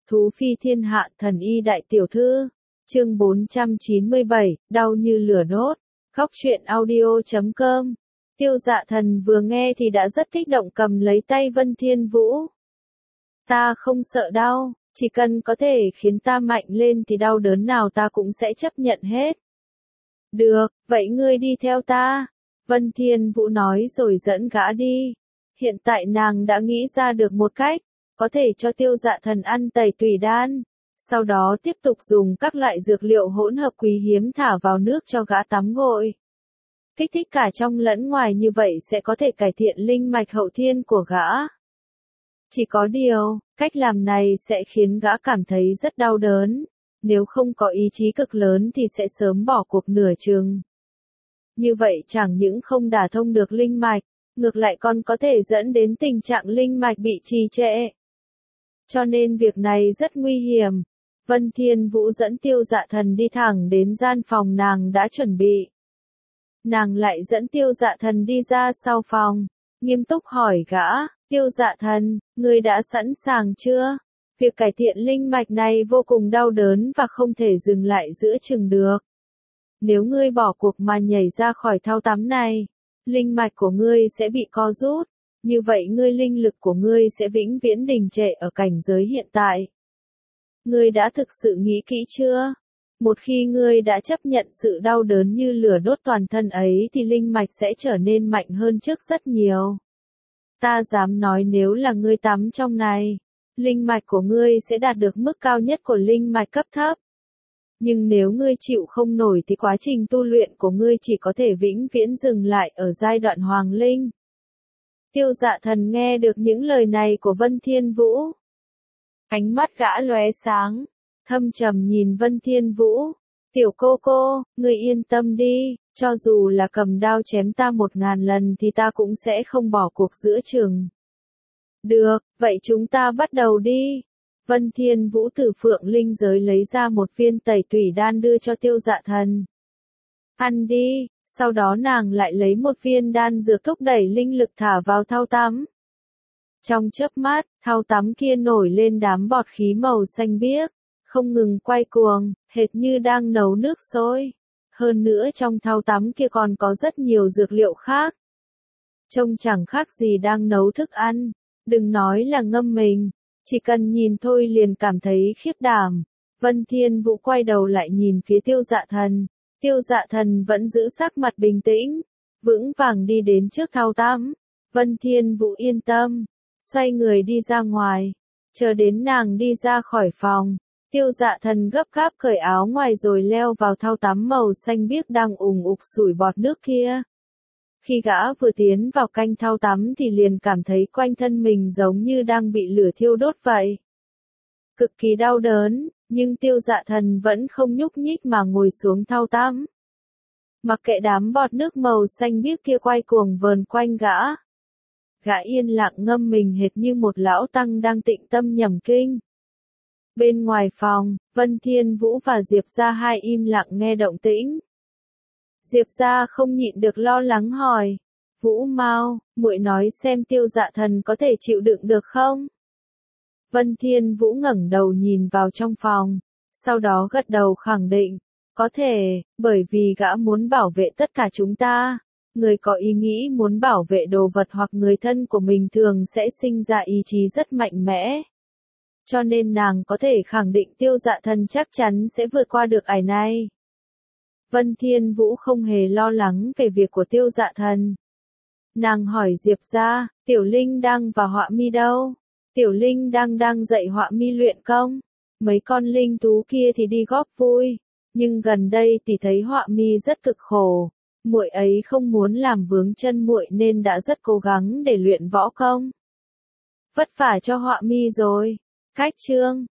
Thú phi thiên hạ thần y đại tiểu thư. Chương 497, đau như lửa đốt. Góc truyện audio.com. Tiêu Dạ Thần vừa nghe thì đã rất kích động cầm lấy tay Vân Thiên Vũ. Ta không sợ đau, chỉ cần có thể khiến ta mạnh lên thì đau đớn nào ta cũng sẽ chấp nhận hết. Được, vậy ngươi đi theo ta. Vân Thiên Vũ nói rồi dẫn gã đi. Hiện tại nàng đã nghĩ ra được một cách, có thể cho Tiêu Dạ Thần ăn tẩy tùy đan, sau đó tiếp tục dùng các loại dược liệu hỗn hợp quý hiếm thả vào nước cho gã tắm gội. Kích thích cả trong lẫn ngoài như vậy sẽ có thể cải thiện linh mạch hậu thiên của gã. Chỉ có điều, cách làm này sẽ khiến gã cảm thấy rất đau đớn, nếu không có ý chí cực lớn thì sẽ sớm bỏ cuộc nửa chừng. Như vậy chẳng những không đả thông được linh mạch, ngược lại còn có thể dẫn đến tình trạng linh mạch bị trì trệ. Cho nên việc này rất nguy hiểm. Vân Thiên Vũ dẫn Tiêu Dạ Thần đi thẳng đến gian phòng nàng đã chuẩn bị. Nàng lại dẫn Tiêu Dạ Thần đi ra sau phòng, nghiêm túc hỏi gã, Tiêu Dạ Thần, ngươi đã sẵn sàng chưa? Việc cải thiện linh mạch này vô cùng đau đớn và không thể dừng lại giữa chừng được. Nếu ngươi bỏ cuộc mà nhảy ra khỏi thao tắm này, linh mạch của ngươi sẽ bị co rút, như vậy linh lực của ngươi sẽ vĩnh viễn đình trệ ở cảnh giới hiện tại. Ngươi đã thực sự nghĩ kỹ chưa? Một khi ngươi đã chấp nhận sự đau đớn như lửa đốt toàn thân ấy thì linh mạch sẽ trở nên mạnh hơn trước rất nhiều. Ta dám nói nếu là ngươi tắm trong này, linh mạch của ngươi sẽ đạt được mức cao nhất của linh mạch cấp thấp. Nhưng nếu ngươi chịu không nổi thì quá trình tu luyện của ngươi chỉ có thể vĩnh viễn dừng lại ở giai đoạn hoàng linh. Tiêu Dạ Thần nghe được những lời này của Vân Thiên Vũ. Ánh mắt gã lóe sáng, thâm trầm nhìn Vân Thiên Vũ. Tiểu cô, ngươi yên tâm đi, cho dù là cầm đao chém ta 1000 lần thì ta cũng sẽ không bỏ cuộc giữa chừng. Được, vậy chúng ta bắt đầu đi. Vân Thiên Vũ từ phượng linh giới lấy ra một viên tẩy tủy đan đưa cho Tiêu Dạ Thần. Ăn đi, sau đó nàng lại lấy một viên đan dược thúc đẩy linh lực thả vào thau tắm. Trong chớp mắt, thau tắm kia nổi lên đám bọt khí màu xanh biếc, không ngừng quay cuồng, hệt như đang nấu nước sôi. Hơn nữa trong thau tắm kia còn có rất nhiều dược liệu khác. Trông chẳng khác gì đang nấu thức ăn, đừng nói là ngâm mình. Chỉ cần nhìn thôi liền cảm thấy khiếp đảm. Vân Thiên Vũ quay đầu lại nhìn phía Tiêu Dạ Thần. Tiêu Dạ Thần vẫn giữ sắc mặt bình tĩnh, vững vàng đi đến trước thau tắm. Vân Thiên Vũ yên tâm, xoay người đi ra ngoài. Chờ đến nàng đi ra khỏi phòng, Tiêu Dạ Thần gấp gáp cởi áo ngoài rồi leo vào thau tắm màu xanh biếc đang ùng ục sủi bọt nước kia. Khi gã vừa tiến vào canh thau tắm thì liền cảm thấy quanh thân mình giống như đang bị lửa thiêu đốt vậy. Cực kỳ đau đớn, nhưng Tiêu Dạ Thần vẫn không nhúc nhích mà ngồi xuống thau tắm. Mặc kệ đám bọt nước màu xanh biếc kia quay cuồng vờn quanh gã. Gã yên lặng ngâm mình hệt như một lão tăng đang tịnh tâm nhẩm kinh. Bên ngoài phòng, Vân Thiên Vũ và Diệp Gia hai im lặng nghe động tĩnh. Diệp Gia không nhịn được lo lắng hỏi, Vũ Mao, muội nói xem Tiêu Dạ Thần có thể chịu đựng được không? Vân Thiên Vũ ngẩng đầu nhìn vào trong phòng, sau đó gật đầu khẳng định, có thể, bởi vì gã muốn bảo vệ tất cả chúng ta. Người có ý nghĩ muốn bảo vệ đồ vật hoặc người thân của mình thường sẽ sinh ra ý chí rất mạnh mẽ. Cho nên nàng có thể khẳng định Tiêu Dạ Thần chắc chắn sẽ vượt qua được ải này. Vân Thiên Vũ không hề lo lắng về việc của Tiêu Dạ Thần. Nàng hỏi Diệp Gia, Tiểu Linh đang và Họa Mi đâu? Tiểu Linh đang dạy Họa Mi luyện công. Mấy con linh thú kia thì đi góp vui, nhưng gần đây thì thấy Họa Mi rất cực khổ. Muội ấy không muốn làm vướng chân muội nên đã rất cố gắng để luyện võ công. Vất vả cho Họa Mi rồi. Cách chương